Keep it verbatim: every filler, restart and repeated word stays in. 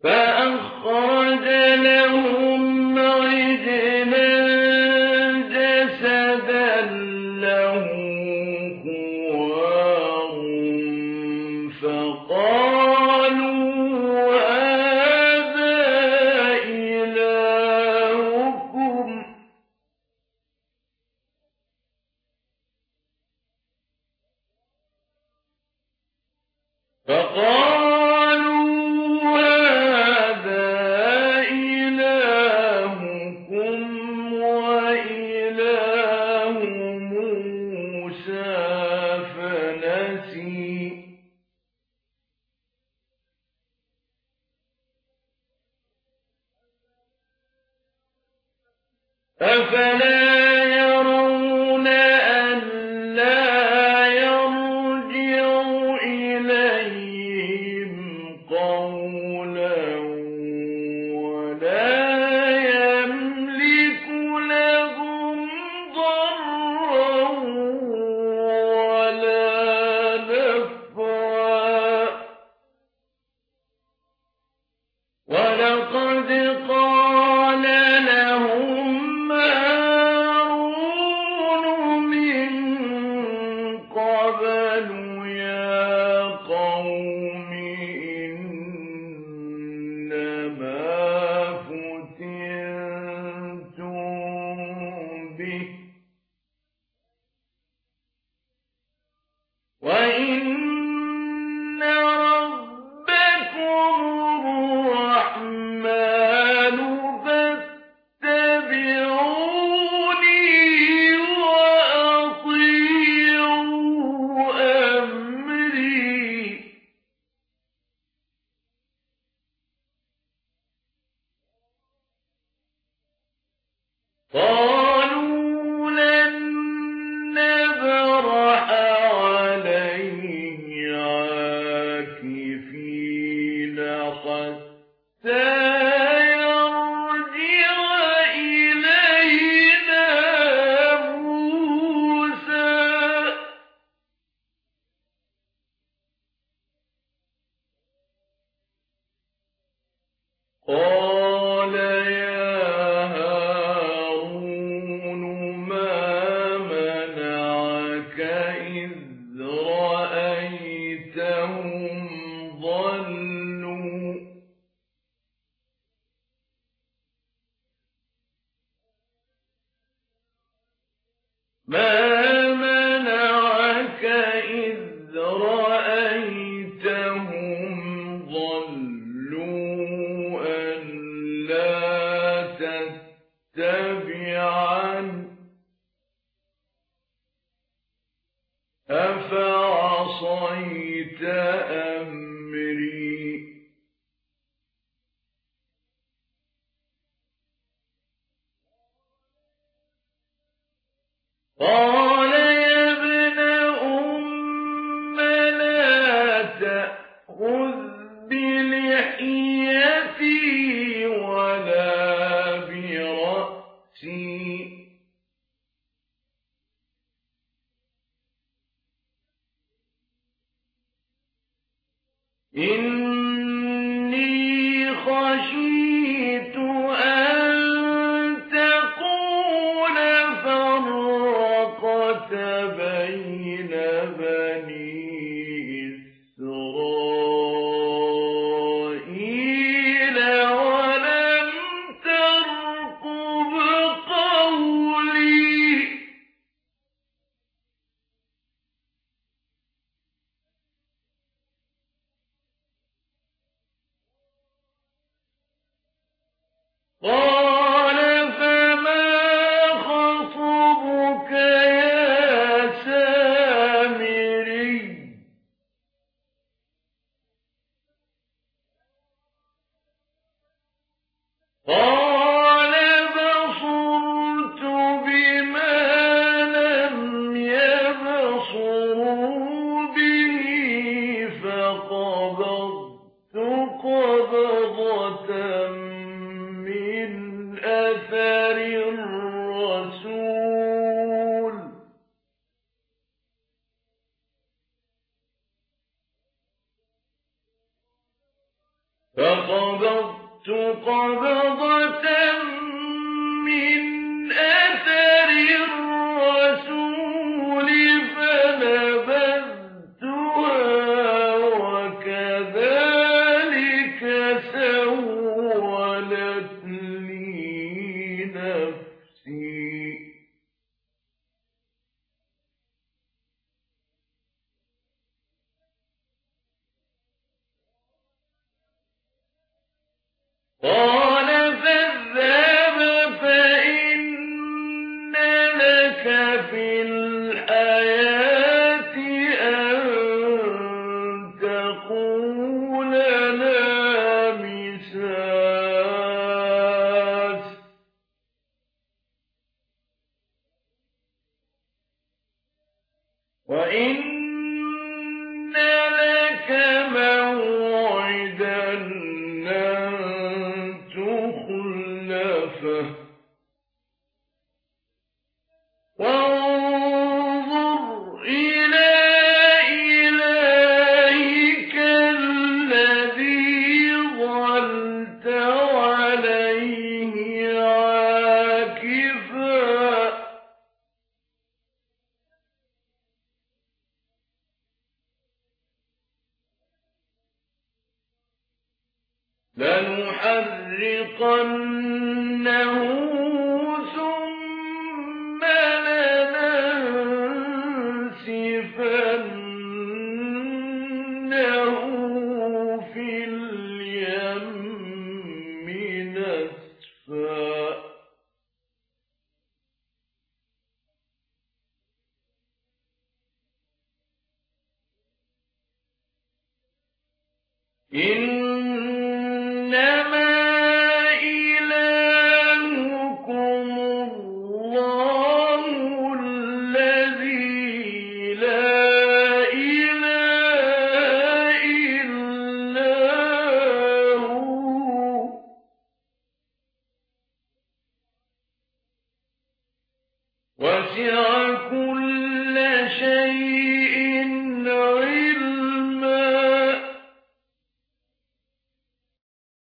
فأخرج لهم عجلا جسدا له خوار فقالوا هذا إلهكم فقالوا هذا إلهكم وإله موسى فنسي أفلا يرون ألا يرجع إليهم قولا ولا يملك لهم ضرا ولا نفعا ولقد قال لهم هارون من قبل يا قوم إنما فتنتم به وإن ربكم الرحمن فاتبعوني وأطيعوا أمري قالوا لن نبرح عليه عاكفين حتى يرجع إلينا موسى قال يا هارون ما منعك إذ رأيتهم ضلوا ما منعك إذ رأيتهم ضلوا ألا تتبعن أفعصيت أمري قال يا ابن أم لا تأخذ بلحيتي ولا برأسي إني خشيت أن تقول فرقت بين بني إسرائيل ولم ترقب قولي قال فما خطبك يا سامري قال بصرت بما لم يبصروا به فقبضت قبضة من قبضة من أثر الرسول فنبذتها وكذلك سولت لي نفسي. قال فاذهب فإن لك في الحياة أن تقول لا مساس وإن لك موعدا لن تخلفه وانظر إلى إلهك الذي ظلت عليه عاكفا لنحرقنه ثم لننسفنه في اليم نسفا. إنما إلهكم الله الذي لا إله إلا هو وسع